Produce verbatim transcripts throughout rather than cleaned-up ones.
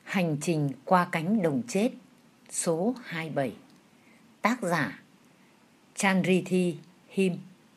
Hành trình qua cánh đồng chết số hai mươi bảy. Tác giả Chandrithi Him.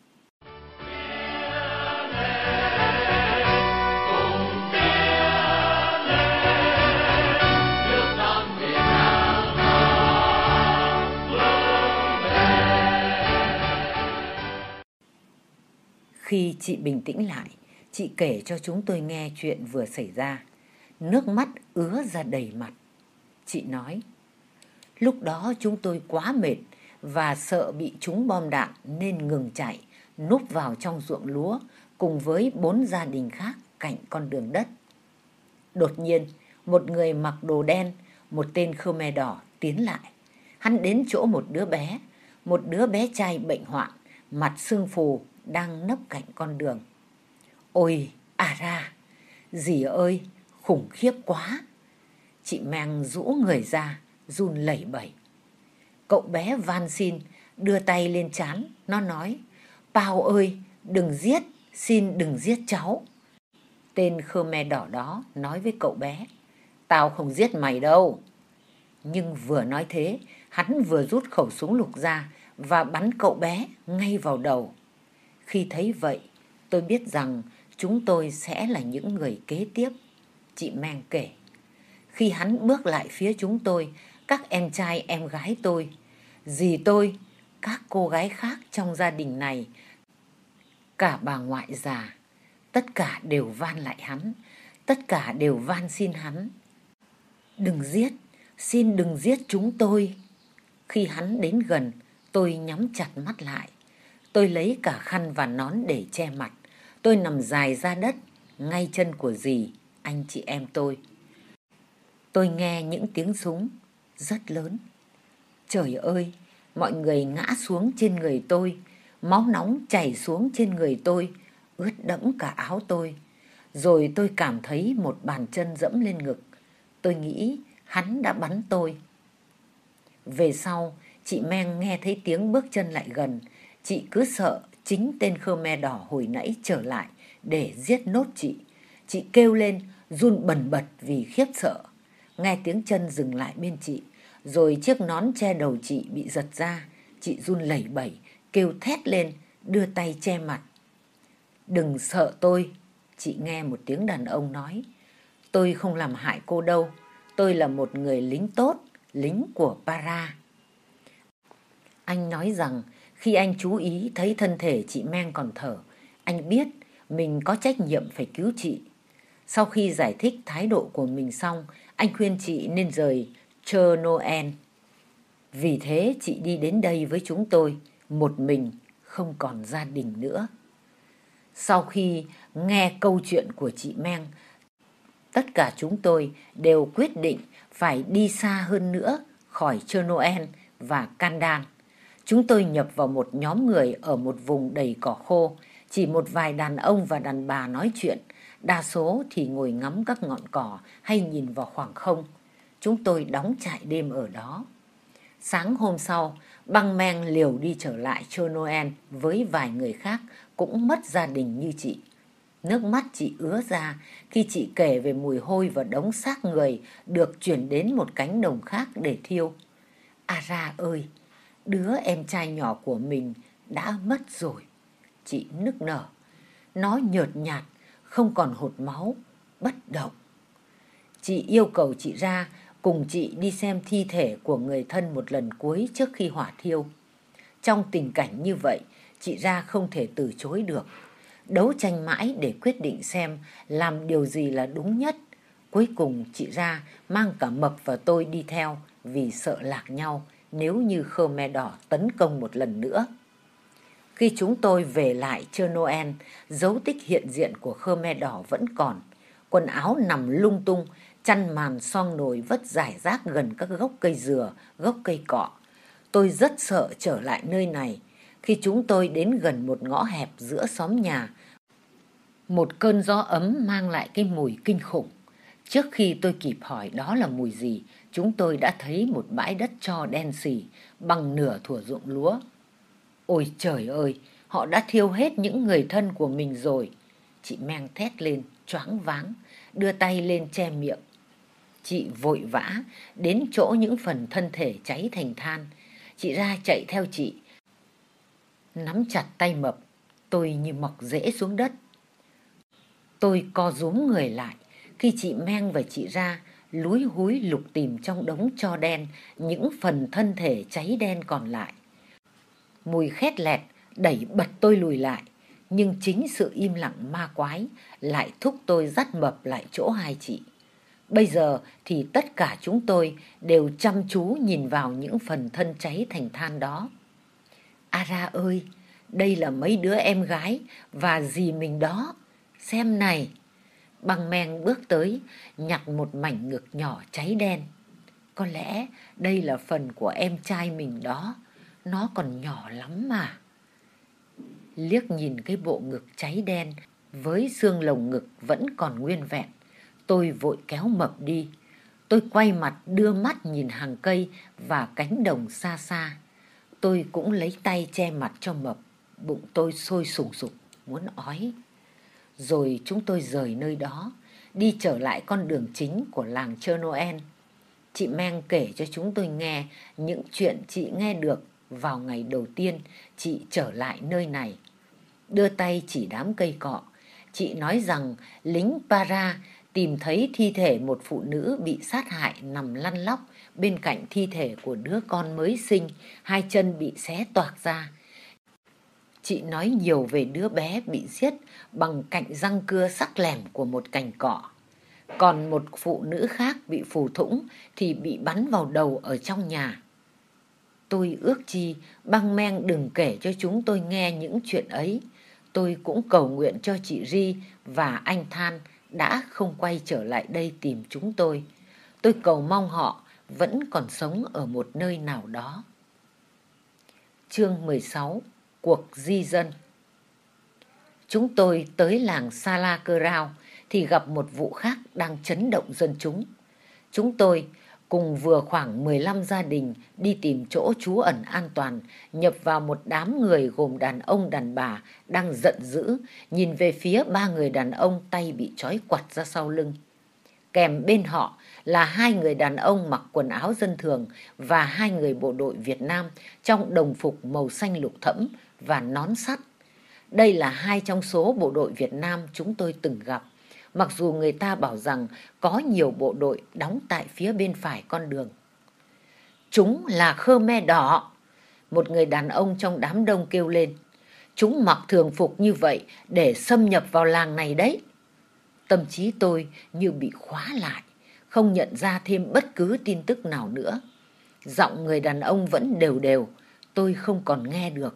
Khi chị bình tĩnh lại, chị kể cho chúng tôi nghe chuyện vừa xảy ra. Nước mắt ứa ra đầy mặt. Chị nói, lúc đó chúng tôi quá mệt và sợ bị trúng bom đạn nên ngừng chạy, núp vào trong ruộng lúa cùng với bốn gia đình khác cạnh con đường đất. Đột nhiên, một người mặc đồ đen, một tên Khmer Đỏ tiến lại. Hắn đến chỗ một đứa bé, một đứa bé trai bệnh hoạn, mặt sưng phù, đang nấp cạnh con đường. Ôi, à ra, dì ơi, khủng khiếp quá. Chị mang rũ người ra, run lẩy bẩy. Cậu bé van xin, đưa tay lên trán, nó nói, Pao ơi, đừng giết, xin đừng giết cháu. Tên Khmer Đỏ đó nói với cậu bé, tao không giết mày đâu. Nhưng vừa nói thế, hắn vừa rút khẩu súng lục ra và bắn cậu bé ngay vào đầu. Khi thấy vậy, tôi biết rằng chúng tôi sẽ là những người kế tiếp. Chị Mang kể, khi hắn bước lại phía chúng tôi, các em trai em gái tôi, dì tôi, các cô gái khác trong gia đình này, cả bà ngoại già, tất cả đều van lại hắn, tất cả đều van xin hắn. Đừng giết, xin đừng giết chúng tôi. Khi hắn đến gần, tôi nhắm chặt mắt lại. Tôi lấy cả khăn và nón để che mặt. Tôi nằm dài ra đất, ngay chân của dì, anh chị em tôi. Tôi nghe những tiếng súng rất lớn. Trời ơi, mọi người ngã xuống trên người tôi. Máu nóng chảy xuống trên người tôi, ướt đẫm cả áo tôi. Rồi tôi cảm thấy một bàn chân dẫm lên ngực. Tôi nghĩ hắn đã bắn tôi. Về sau, chị Meng nghe thấy tiếng bước chân lại gần. Chị cứ sợ chính tên Khmer Đỏ hồi nãy trở lại để giết nốt chị. Chị kêu lên, run bần bật vì khiếp sợ. Nghe tiếng chân dừng lại bên chị, rồi chiếc nón che đầu chị bị giật ra. Chị run lẩy bẩy, kêu thét lên, đưa tay che mặt. Đừng sợ tôi, chị nghe một tiếng đàn ông nói. Tôi không làm hại cô đâu, tôi là một người lính tốt, lính của Para. Anh nói rằng khi anh chú ý thấy thân thể chị Meng còn thở, anh biết mình có trách nhiệm phải cứu chị. Sau khi giải thích thái độ của mình xong, anh khuyên chị nên rời Chernobyl. Vì thế chị đi đến đây với chúng tôi, một mình, không còn gia đình nữa. Sau khi nghe câu chuyện của chị Meng, tất cả chúng tôi đều quyết định phải đi xa hơn nữa khỏi Chernobyl và Kandan. Chúng tôi nhập vào một nhóm người ở một vùng đầy cỏ khô, chỉ một vài đàn ông và đàn bà nói chuyện, đa số thì ngồi ngắm các ngọn cỏ hay nhìn vào khoảng không. Chúng tôi đóng trại đêm ở đó. Sáng hôm sau, Băng Meng liều đi trở lại Chernobyl với vài người khác cũng mất gia đình như chị. Nước mắt chị ứa ra khi chị kể về mùi hôi và đống xác người được chuyển đến một cánh đồng khác để thiêu. À ra ơi, đứa em trai nhỏ của mình đã mất rồi. Chị nức nở. Nó nhợt nhạt, không còn hột máu, bất động. Chị yêu cầu chị Ra cùng chị đi xem thi thể của người thân một lần cuối trước khi hỏa thiêu. Trong tình cảnh như vậy, chị Ra không thể từ chối được. Đấu tranh mãi để quyết định xem làm điều gì là đúng nhất. Cuối cùng chị Ra mang cả Mập và tôi đi theo vì sợ lạc nhau nếu như Khmer Đỏ tấn công một lần nữa. Khi chúng tôi về lại Chernobyl, dấu tích hiện diện của Khmer Đỏ vẫn còn. Quần áo nằm lung tung, chăn màn xoong nồi vất rải rác gần các gốc cây dừa, gốc cây cọ. Tôi rất sợ trở lại nơi này. Khi chúng tôi đến gần một ngõ hẹp giữa xóm nhà, một cơn gió ấm mang lại cái mùi kinh khủng. Trước khi tôi kịp hỏi đó là mùi gì, chúng tôi đã thấy một bãi đất tro đen xì bằng nửa thủa ruộng lúa. Ôi trời ơi, họ đã thiêu hết những người thân của mình rồi. Chị Meng thét lên, choáng váng, đưa tay lên che miệng. Chị vội vã đến chỗ những phần thân thể cháy thành than. Chị ra chạy theo chị, nắm chặt tay Mập. Tôi như mọc rễ xuống đất. Tôi co rúm người lại khi chị Meng và chị Ra lúi húi lục tìm trong đống tro đen những phần thân thể cháy đen còn lại. Mùi khét lẹt đẩy bật tôi lùi lại, nhưng chính sự im lặng ma quái lại thúc tôi dắt Mập lại chỗ hai chị. Bây giờ thì tất cả chúng tôi đều chăm chú nhìn vào những phần thân cháy thành than đó. A Ra ơi, đây là mấy đứa em gái và dì mình đó. Xem này. Băng Men bước tới, nhặt một mảnh ngực nhỏ cháy đen. Có lẽ đây là phần của em trai mình đó. Nó còn nhỏ lắm mà. Liếc nhìn cái bộ ngực cháy đen với xương lồng ngực vẫn còn nguyên vẹn, tôi vội kéo Mập đi. Tôi quay mặt đưa mắt nhìn hàng cây và cánh đồng xa xa. Tôi cũng lấy tay che mặt cho Mập. Bụng tôi sôi sùng sục, muốn ói. Rồi chúng tôi rời nơi đó, đi trở lại con đường chính của làng chơi Noel. Chị Meng kể cho chúng tôi nghe những chuyện chị nghe được vào ngày đầu tiên chị trở lại nơi này. Đưa tay chỉ đám cây cọ, chị nói rằng lính Para tìm thấy thi thể một phụ nữ bị sát hại nằm lăn lóc bên cạnh thi thể của đứa con mới sinh, hai chân bị xé toạc ra. Chị nói nhiều về đứa bé bị giết bằng cạnh răng cưa sắc lẻm của một cành cọ. Còn một phụ nữ khác bị phù thủng thì bị bắn vào đầu ở trong nhà. Tôi ước chi Băng Men đừng kể cho chúng tôi nghe những chuyện ấy. Tôi cũng cầu nguyện cho chị Ri và anh Than đã không quay trở lại đây tìm chúng tôi. Tôi cầu mong họ vẫn còn sống ở một nơi nào đó. Chương mười sáu. Cuộc di dân. Chúng tôi tới làng Sala Cơ Rao thì gặp một vụ khác đang chấn động dân chúng. Chúng tôi cùng vừa khoảng mười lăm gia đình đi tìm chỗ trú ẩn an toàn, nhập vào một đám người gồm đàn ông đàn bà đang giận dữ, nhìn về phía ba người đàn ông tay bị trói quặt ra sau lưng. Kèm bên họ là hai người đàn ông mặc quần áo dân thường và hai người bộ đội Việt Nam trong đồng phục màu xanh lục thẫm và nón sắt. Đây là hai trong số bộ đội Việt Nam chúng tôi từng gặp, mặc dù người ta bảo rằng có nhiều bộ đội đóng tại phía bên phải con đường. Chúng là Khmer Đỏ, một người đàn ông trong đám đông kêu lên. Chúng mặc thường phục như vậy để xâm nhập vào làng này đấy. Tâm trí tôi như bị khóa lại, không nhận ra thêm bất cứ tin tức nào nữa. Giọng người đàn ông vẫn đều đều, tôi không còn nghe được.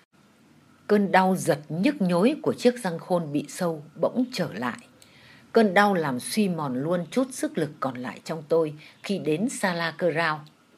Cơn đau giật nhức nhối của chiếc răng khôn bị sâu bỗng trở lại. Cơn đau làm suy mòn luôn chút sức lực còn lại trong tôi khi đến Sala Cơ Rao.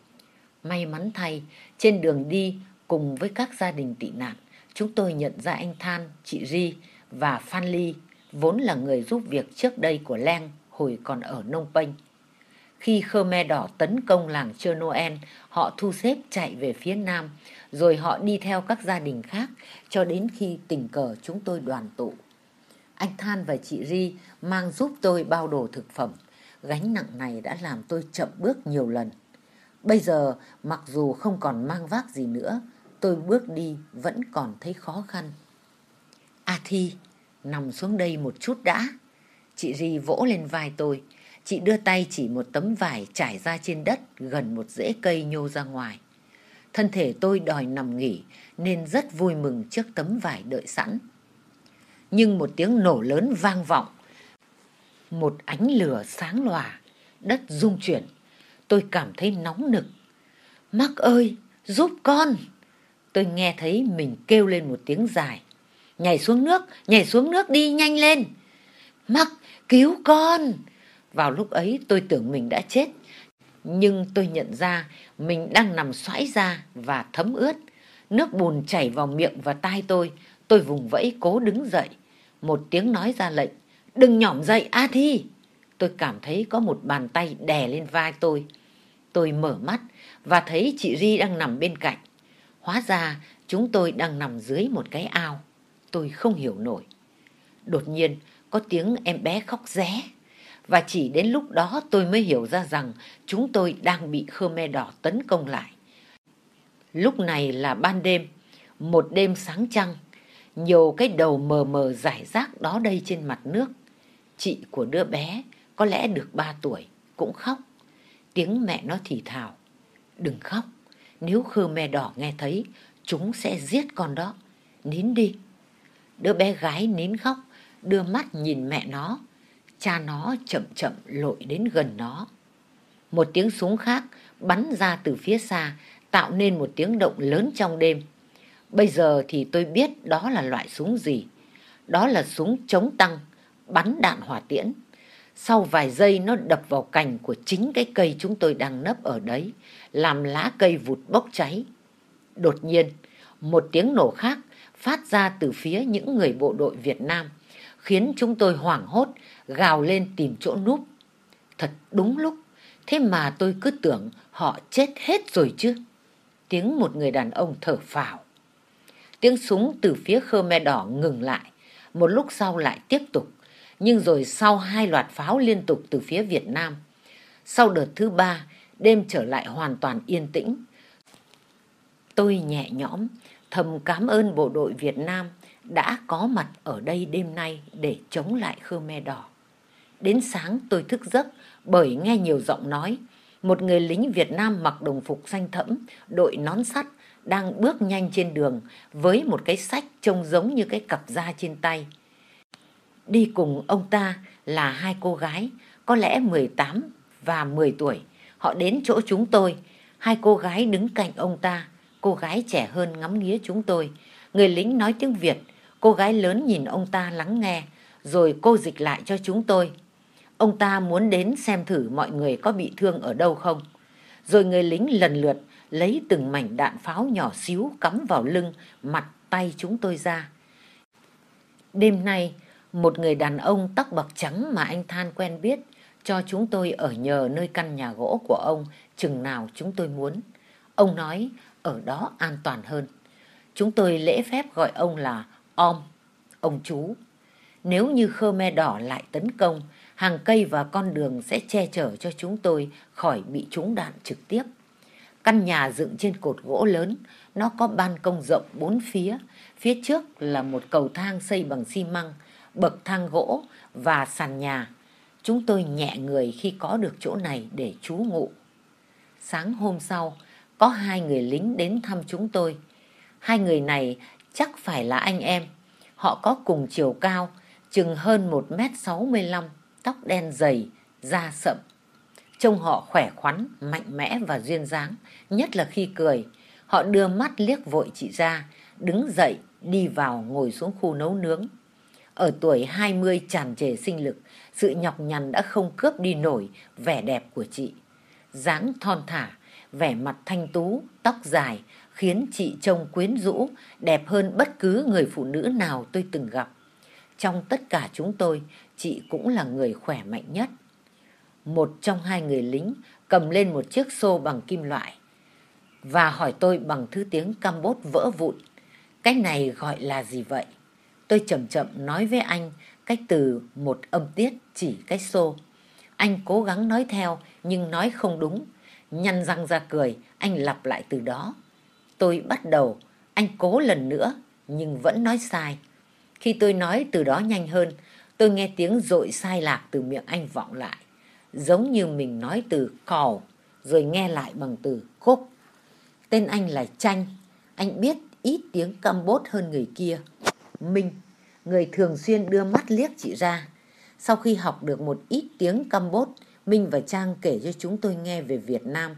May mắn thay, trên đường đi cùng với các gia đình tị nạn, chúng tôi nhận ra anh Than, chị Ri và Phan Ly, vốn là người giúp việc trước đây của Leng hồi còn ở Nông Penh. Khi Khmer Đỏ tấn công làng chơi Noel, họ thu xếp chạy về phía nam, rồi họ đi theo các gia đình khác cho đến khi tình cờ chúng tôi đoàn tụ. Anh Than và chị Ri mang giúp tôi bao đồ thực phẩm. Gánh nặng này đã làm tôi chậm bước nhiều lần. Bây giờ, mặc dù không còn mang vác gì nữa, tôi bước đi vẫn còn thấy khó khăn. A Thi, nằm xuống đây một chút đã. Chị Ri vỗ lên vai tôi. Chị đưa tay chỉ một tấm vải trải ra trên đất gần một rễ cây nhô ra ngoài. Thân thể tôi đòi nằm nghỉ nên rất vui mừng trước tấm vải đợi sẵn. Nhưng một tiếng nổ lớn vang vọng. Một ánh lửa sáng lòa, đất rung chuyển. Tôi cảm thấy nóng nực. Mắc ơi, giúp con! Tôi nghe thấy mình kêu lên một tiếng dài. Nhảy xuống nước, nhảy xuống nước đi, nhanh lên! Mắc, cứu con! Vào lúc ấy tôi tưởng mình đã chết. Nhưng tôi nhận ra mình đang nằm xoãi ra và thấm ướt. Nước bùn chảy vào miệng và tai tôi. Tôi vùng vẫy cố đứng dậy. Một tiếng nói ra lệnh. Đừng nhỏm dậy A Thi! Tôi cảm thấy có một bàn tay đè lên vai tôi. Tôi mở mắt và thấy chị Ri đang nằm bên cạnh. Hóa ra chúng tôi đang nằm dưới một cái ao. Tôi không hiểu nổi. Đột nhiên có tiếng em bé khóc ré. Và chỉ đến lúc đó tôi mới hiểu ra rằng chúng tôi đang bị Khmer Đỏ tấn công lại. Lúc này là ban đêm, một đêm sáng trăng, nhiều cái đầu mờ mờ rải rác đó đây trên mặt nước. Chị của đứa bé, có lẽ được ba tuổi, cũng khóc. Tiếng mẹ nó thì thào: "Đừng khóc, nếu Khmer Đỏ nghe thấy, chúng sẽ giết con đó, nín đi." Đứa bé gái nín khóc, đưa mắt nhìn mẹ nó. Cha nó chậm chậm lội đến gần nó. Một tiếng súng khác bắn ra từ phía xa, tạo nên một tiếng động lớn trong đêm. Bây giờ thì tôi biết đó là loại súng gì. Đó là súng chống tăng, bắn đạn hỏa tiễn. Sau vài giây nó đập vào cành của chính cái cây chúng tôi đang nấp ở đấy, làm lá cây vụt bốc cháy. Đột nhiên, một tiếng nổ khác phát ra từ phía những người bộ đội Việt Nam, khiến chúng tôi hoảng hốt, gào lên tìm chỗ núp. Thật đúng lúc, thế mà tôi cứ tưởng họ chết hết rồi chứ. Tiếng một người đàn ông thở phào. Tiếng súng từ phía Khmer Đỏ ngừng lại, một lúc sau lại tiếp tục, nhưng rồi sau hai loạt pháo liên tục từ phía Việt Nam. Sau đợt thứ ba, đêm trở lại hoàn toàn yên tĩnh. Tôi nhẹ nhõm, thầm cảm ơn bộ đội Việt Nam đã có mặt ở đây đêm nay để chống lại Khmer Đỏ. Đến sáng tôi thức giấc bởi nghe nhiều giọng nói. Một người lính Việt Nam mặc đồng phục xanh thẫm, đội nón sắt, đang bước nhanh trên đường với một cái xách trông giống như cái cặp da trên tay. Đi cùng ông ta là hai cô gái, có lẽ mười tám và mười tuổi. Họ đến chỗ chúng tôi. Hai cô gái đứng cạnh ông ta. Cô gái trẻ hơn ngắm nghía chúng tôi. Người lính nói tiếng Việt. Cô gái lớn nhìn ông ta lắng nghe, rồi cô dịch lại cho chúng tôi. Ông ta muốn đến xem thử mọi người có bị thương ở đâu không. Rồi người lính lần lượt lấy từng mảnh đạn pháo nhỏ xíu cắm vào lưng, mặt, tay chúng tôi ra. Đêm nay, một người đàn ông tóc bạc trắng mà anh Than quen biết cho chúng tôi ở nhờ nơi căn nhà gỗ của ông chừng nào chúng tôi muốn. Ông nói ở đó an toàn hơn. Chúng tôi lễ phép gọi ông là Om, ông chú. Nếu như Khmer Đỏ lại tấn công, hàng cây và con đường sẽ che chở cho chúng tôi khỏi bị trúng đạn trực tiếp. Căn nhà dựng trên cột gỗ lớn, nó có ban công rộng bốn phía. Phía trước là một cầu thang xây bằng xi măng, bậc thang gỗ và sàn nhà. Chúng tôi nhẹ người khi có được chỗ này để trú ngụ. Sáng hôm sau, có hai người lính đến thăm chúng tôi. Hai người này chắc phải là anh em. Họ có cùng chiều cao, chừng hơn một mét sáu mươi lăm, tóc đen dày, da sậm. Trông họ khỏe khoắn, mạnh mẽ và duyên dáng, nhất là khi cười. Họ đưa mắt liếc vội chị ra, đứng dậy, đi vào ngồi xuống khu nấu nướng. Ở tuổi hai mươi tràn trề sinh lực, sự nhọc nhằn đã không cướp đi nổi vẻ đẹp của chị. Dáng thon thả, vẻ mặt thanh tú, tóc dài, khiến chị trông quyến rũ, đẹp hơn bất cứ người phụ nữ nào tôi từng gặp. Trong tất cả chúng tôi, chị cũng là người khỏe mạnh nhất. Một trong hai người lính cầm lên một chiếc xô bằng kim loại và hỏi tôi bằng thứ tiếng Campuchia vỡ vụn: "Cái này gọi là gì vậy?" Tôi chậm chậm nói với anh cách từ một âm tiết chỉ cái xô. Anh cố gắng nói theo nhưng nói không đúng. Nhăn răng ra cười, anh lặp lại từ đó. Tôi bắt đầu, anh cố lần nữa nhưng vẫn nói sai. Khi tôi nói từ đó nhanh hơn, tôi nghe tiếng dội sai lạc từ miệng anh vọng lại, giống như mình nói từ call rồi nghe lại bằng từ cốp. Tên anh là Chanh. Anh biết ít tiếng Campuchia hơn người kia. Minh, người thường xuyên đưa mắt liếc chị ra. Sau khi học được một ít tiếng Campuchia, Minh và Trang kể cho chúng tôi nghe về Việt Nam,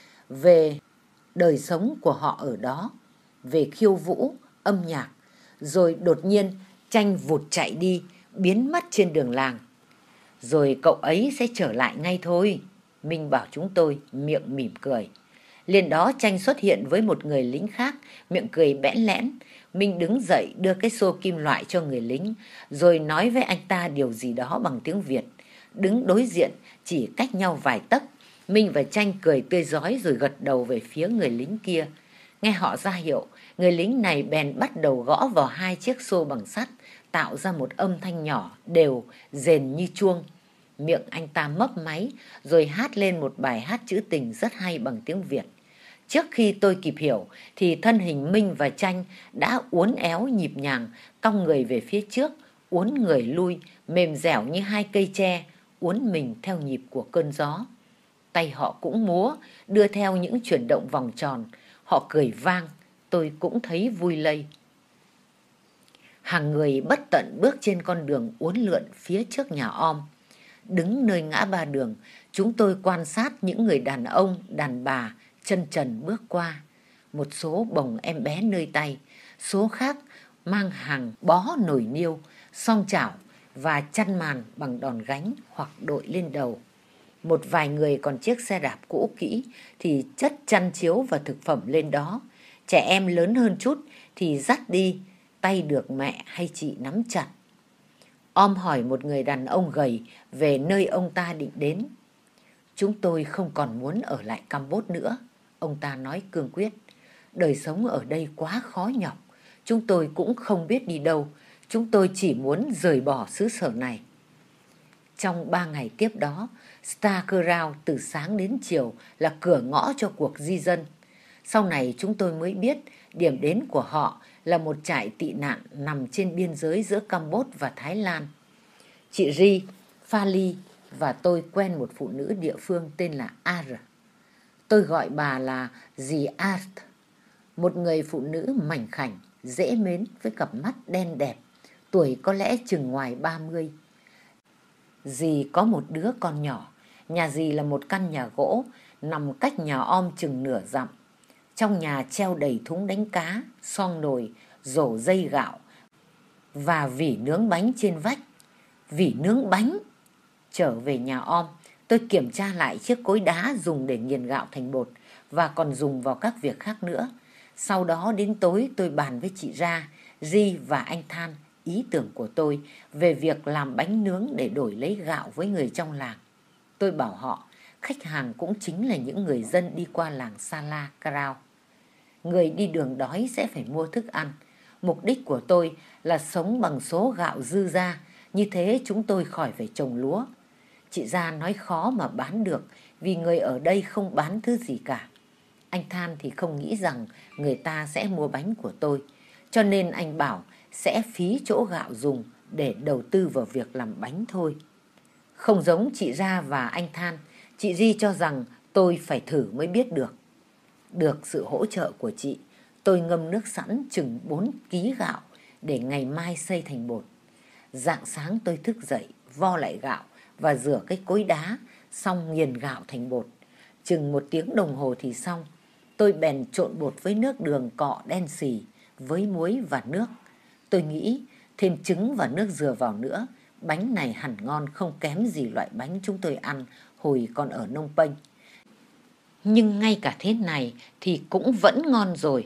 về đời sống của họ ở đó, về khiêu vũ, âm nhạc. Rồi đột nhiên Chanh vụt chạy đi, biến mất trên đường làng. Rồi cậu ấy sẽ trở lại ngay thôi, Minh bảo chúng tôi, miệng mỉm cười. Liền đó Chanh xuất hiện với một người lính khác, miệng cười bẽn lẽn. Minh đứng dậy đưa cái xô kim loại cho người lính, rồi nói với anh ta điều gì đó bằng tiếng Việt. Đứng đối diện, chỉ cách nhau vài tấc, Minh và Chanh cười tươi rói rồi gật đầu về phía người lính kia. Nghe họ ra hiệu, người lính này bèn bắt đầu gõ vào hai chiếc xô bằng sắt, tạo ra một âm thanh nhỏ, đều, rền như chuông. Miệng anh ta mấp máy rồi hát lên một bài hát trữ tình rất hay bằng tiếng Việt. Trước khi tôi kịp hiểu thì thân hình Minh và Tranh đã uốn éo nhịp nhàng, cong người về phía trước, uốn người lui, mềm dẻo như hai cây tre, uốn mình theo nhịp của cơn gió. Tay họ cũng múa, đưa theo những chuyển động vòng tròn. Họ cười vang, tôi cũng thấy vui lây. Hàng người bất tận bước trên con đường uốn lượn phía trước nhà Om. Đứng nơi ngã ba đường, chúng tôi quan sát những người đàn ông, đàn bà chân trần bước qua. Một số bồng em bé nơi tay, số khác mang hàng bó nồi niêu, song chảo và chăn màn bằng đòn gánh hoặc đội lên đầu. Một vài người còn chiếc xe đạp cũ kỹ thì chất chăn chiếu và thực phẩm lên đó. Trẻ em lớn hơn chút thì dắt đi, tay được mẹ hay chị nắm chặt. Om hỏi một người đàn ông gầy về nơi ông ta định đến. Chúng tôi không còn muốn ở lại Campuchia nữa, ông ta nói cương quyết. Đời sống ở đây quá khó nhọc, chúng tôi cũng không biết đi đâu, chúng tôi chỉ muốn rời bỏ xứ sở này. Trong ba ngày tiếp đó, Starkerau từ sáng đến chiều là cửa ngõ cho cuộc di dân. Sau này chúng tôi mới biết điểm đến của họ là một trại tị nạn nằm trên biên giới giữa Campuchia và Thái Lan. Chị Ri, Fali và tôi quen một phụ nữ địa phương tên là Ar. Tôi gọi bà là dì Art, một người phụ nữ mảnh khảnh, dễ mến với cặp mắt đen đẹp, tuổi có lẽ chừng ngoài ba mươi. Dì có một đứa con nhỏ, nhà dì là một căn nhà gỗ nằm cách nhà Om chừng nửa dặm. Trong nhà treo đầy thúng đánh cá, xoong nồi, rổ dây gạo và vỉ nướng bánh trên vách. Vỉ nướng bánh! Trở về nhà Om, tôi kiểm tra lại chiếc cối đá dùng để nghiền gạo thành bột và còn dùng vào các việc khác nữa. Sau đó đến tối tôi bàn với chị Ra, Ri và anh Than ý tưởng của tôi về việc làm bánh nướng để đổi lấy gạo với người trong làng. Tôi bảo họ, khách hàng cũng chính là những người dân đi qua làng Sala Krao. Người đi đường đói sẽ phải mua thức ăn. Mục đích của tôi là sống bằng số gạo dư ra, như thế chúng tôi khỏi phải trồng lúa. Chị Gia nói khó mà bán được vì người ở đây không bán thứ gì cả. Anh Than thì không nghĩ rằng người ta sẽ mua bánh của tôi, cho nên anh bảo sẽ phí chỗ gạo dùng để đầu tư vào việc làm bánh thôi. Không giống chị Gia và anh Than, chị Di cho rằng tôi phải thử mới biết được. Được sự hỗ trợ của chị, tôi ngâm nước sẵn chừng bốn ký gạo để ngày mai xay thành bột. Rạng sáng tôi thức dậy, vo lại gạo và rửa cái cối đá, xong nghiền gạo thành bột. Chừng một tiếng đồng hồ thì xong. Tôi bèn trộn bột với nước đường cọ đen xì, với muối và nước. Tôi nghĩ thêm trứng và nước dừa vào nữa, bánh này hẳn ngon không kém gì loại bánh chúng tôi ăn hồi còn ở Nông Penh. Nhưng ngay cả thế này thì cũng vẫn ngon rồi.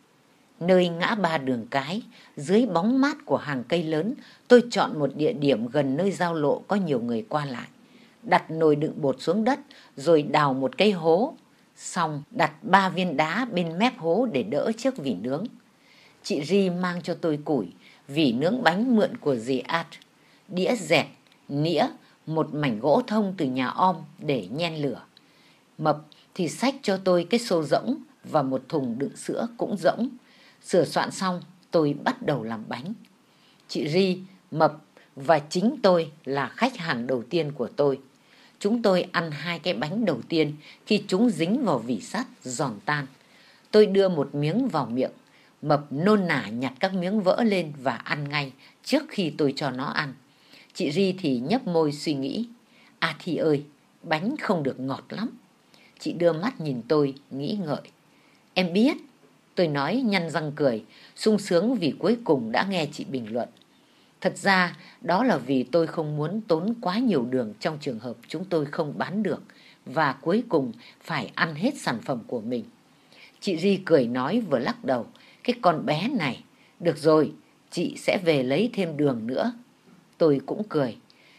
Nơi ngã ba đường cái, dưới bóng mát của hàng cây lớn, tôi chọn một địa điểm gần nơi giao lộ có nhiều người qua lại. Đặt nồi đựng bột xuống đất rồi đào một cái hố. Xong đặt ba viên đá bên mép hố để đỡ chiếc vỉ nướng. Chị Ri mang cho tôi củi, vỉ nướng bánh mượn của dì Art, đĩa dẹt, nĩa, một mảnh gỗ thông từ nhà Om để nhen lửa. Mập thì xách cho tôi cái xô rỗng và một thùng đựng sữa cũng rỗng. Sửa soạn xong, tôi bắt đầu làm bánh. Chị Ri, Mập và chính tôi là khách hàng đầu tiên của tôi. Chúng tôi ăn hai cái bánh đầu tiên khi chúng dính vào vỉ sắt giòn tan. Tôi đưa một miếng vào miệng. Mập nôn nả nhặt các miếng vỡ lên và ăn ngay trước khi tôi cho nó ăn. Chị Ri thì nhấp môi suy nghĩ. À thì ơi, bánh không được ngọt lắm. Chị đưa mắt nhìn tôi, nghĩ ngợi. Em biết, tôi nói nhăn răng cười, sung sướng vì cuối cùng đã nghe chị bình luận. Thật ra đó là vì tôi không muốn tốn quá nhiều đường trong trường hợp chúng tôi không bán được và cuối cùng phải ăn hết sản phẩm của mình. Chị Ri cười nói vừa lắc đầu. Cái con bé này, được rồi, chị sẽ về lấy thêm đường nữa. Tôi cũng cười.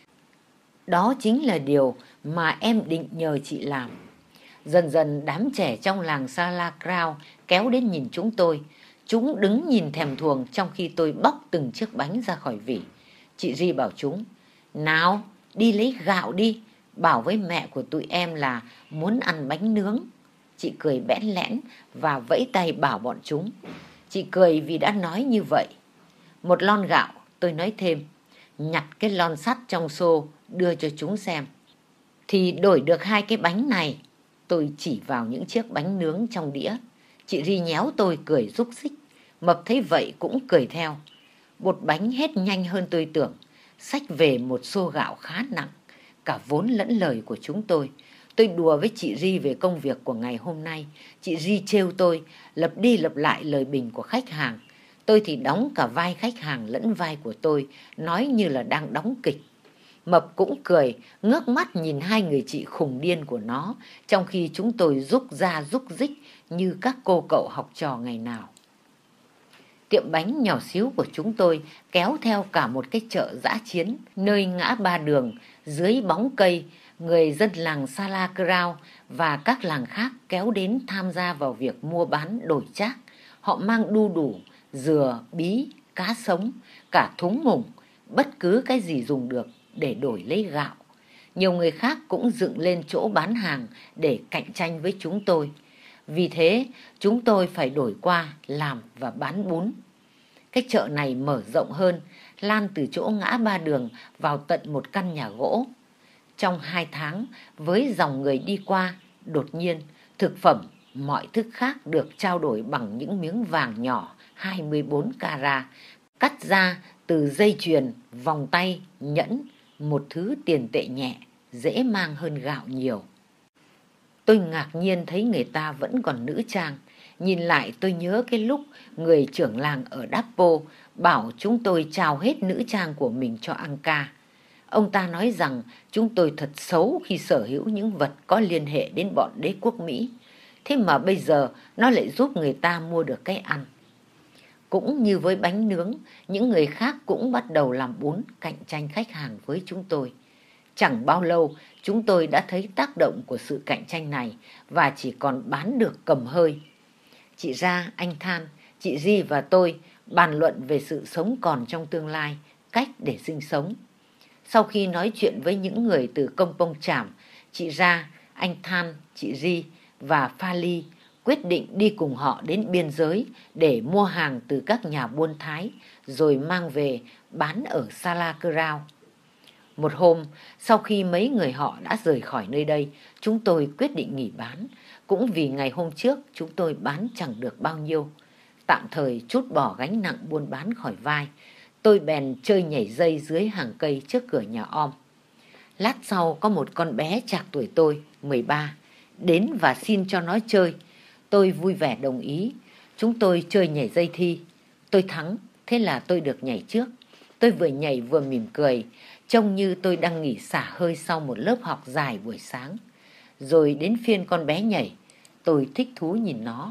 Đó chính là điều mà em định nhờ chị làm. Dần dần đám trẻ trong làng Sala Krao kéo đến nhìn chúng tôi. Chúng đứng nhìn thèm thuồng trong khi tôi bóc từng chiếc bánh ra khỏi vỉ. Chị Ri bảo chúng, nào, đi lấy gạo đi, bảo với mẹ của tụi em là muốn ăn bánh nướng. Chị cười bẽn lẽn và vẫy tay bảo bọn chúng. Chị cười vì đã nói như vậy. Một lon gạo, tôi nói thêm, nhặt cái lon sắt trong xô đưa cho chúng xem. Thì đổi được hai cái bánh này. Tôi chỉ vào những chiếc bánh nướng trong đĩa. Chị Ri nhéo tôi cười rúc xích. Mập thấy vậy cũng cười theo. Bột bánh hết nhanh hơn tôi tưởng. Xách về một xô gạo khá nặng, cả vốn lẫn lời của chúng tôi. Tôi đùa với chị Ri về công việc của ngày hôm nay. Chị Ri trêu tôi, lặp đi lặp lại lời bình của khách hàng. Tôi thì đóng cả vai khách hàng lẫn vai của tôi, nói như là đang đóng kịch. Mập cũng cười, ngước mắt nhìn hai người chị khùng điên của nó, trong khi chúng tôi rúc ra rúc rích như các cô cậu học trò ngày nào. Tiệm bánh nhỏ xíu của chúng tôi kéo theo cả một cái chợ dã chiến, nơi ngã ba đường, dưới bóng cây, người dân làng Sala Krao và các làng khác kéo đến tham gia vào việc mua bán đổi trác. Họ mang đu đủ, dừa, bí, cá sống, cả thúng mùng, bất cứ cái gì dùng được để đổi lấy gạo. Nhiều người khác cũng dựng lên chỗ bán hàng để cạnh tranh với chúng tôi. Vì thế, chúng tôi phải đổi qua làm và bán bún. Cái chợ này mở rộng hơn, lan từ chỗ ngã ba đường vào tận một căn nhà gỗ. Trong hai tháng, với dòng người đi qua, đột nhiên, thực phẩm, mọi thứ khác được trao đổi bằng những miếng vàng nhỏ hai mươi bốn carat, cắt ra từ dây chuyền, vòng tay, nhẫn, một thứ tiền tệ nhẹ, dễ mang hơn gạo nhiều. Tôi ngạc nhiên thấy người ta vẫn còn nữ trang. Nhìn lại tôi nhớ cái lúc người trưởng làng ở Dapo bảo chúng tôi trao hết nữ trang của mình cho Anka. Ông ta nói rằng chúng tôi thật xấu khi sở hữu những vật có liên hệ đến bọn đế quốc Mỹ. Thế mà bây giờ nó lại giúp người ta mua được cái ăn. Cũng như với bánh nướng, những người khác cũng bắt đầu làm bún cạnh tranh khách hàng với chúng tôi. Chẳng bao lâu, chúng tôi đã thấy tác động của sự cạnh tranh này và chỉ còn bán được cầm hơi. Chị Ra, anh Than, chị Ri và tôi bàn luận về sự sống còn trong tương lai, cách để sinh sống. Sau khi nói chuyện với những người từ Công Pông Chảm, chị Ra, anh Than, chị Ri và Pha Ly quyết định đi cùng họ đến biên giới để mua hàng từ các nhà buôn Thái rồi mang về bán ở Sala Krao. Một hôm, sau khi mấy người họ đã rời khỏi nơi đây, chúng tôi quyết định nghỉ bán. Cũng vì ngày hôm trước chúng tôi bán chẳng được bao nhiêu. Tạm thời trút bỏ gánh nặng buôn bán khỏi vai, tôi bèn chơi nhảy dây dưới hàng cây trước cửa nhà om. Lát sau có một con bé trạc tuổi tôi, mười ba, đến và xin cho nó chơi. Tôi vui vẻ đồng ý. Chúng tôi chơi nhảy dây thi. Tôi thắng, thế là tôi được nhảy trước. Tôi vừa nhảy vừa mỉm cười, trông như tôi đang nghỉ xả hơi sau một lớp học dài buổi sáng. Rồi đến phiên con bé nhảy, tôi thích thú nhìn nó.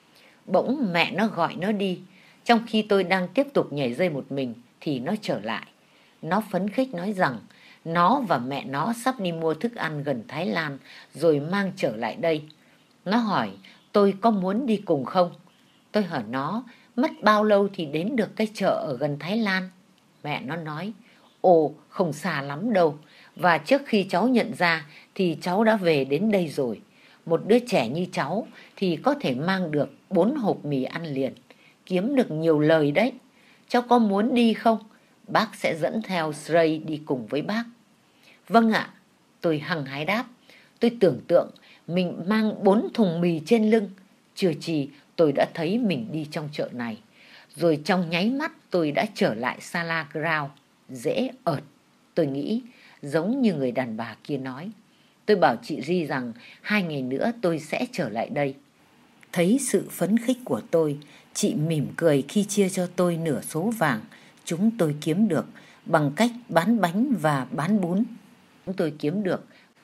Bỗng mẹ nó gọi nó đi. Trong khi tôi đang tiếp tục nhảy dây một mình thì nó trở lại. Nó phấn khích nói rằng nó và mẹ nó sắp đi mua thức ăn gần Thái Lan rồi mang trở lại đây. Nó hỏi tôi có muốn đi cùng không? Tôi hỏi nó mất bao lâu thì đến được cái chợ ở gần Thái Lan? Mẹ nó nói, ồ không xa lắm đâu. Và trước khi cháu nhận ra thì cháu đã về đến đây rồi. Một đứa trẻ như cháu thì có thể mang được bốn hộp mì ăn liền. Kiếm được nhiều lời đấy. Cháu có muốn đi không? Bác sẽ dẫn theo Sray đi cùng với bác. Vâng ạ, tôi hăng hái đáp. Tôi tưởng tượng mình mang bốn thùng mì trên lưng. Chưa chi tôi đã thấy mình đi trong chợ này. Rồi trong nháy mắt tôi đã trở lại Sala Krao. Dễ ợt, tôi nghĩ, giống như người đàn bà kia nói. Tôi bảo chị Ri rằng hai ngày nữa tôi sẽ trở lại đây. Thấy sự phấn khích của tôi, chị mỉm cười khi chia cho tôi nửa số vàng chúng tôi kiếm được bằng cách bán bánh và bán bún. Chúng tôi kiếm được.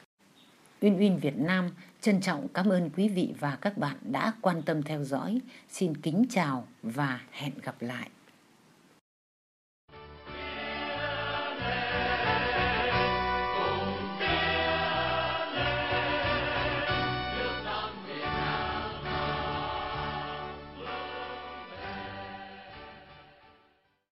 Uyên Uyên Việt Nam trân trọng cảm ơn quý vị và các bạn đã quan tâm theo dõi. Xin kính chào và hẹn gặp lại.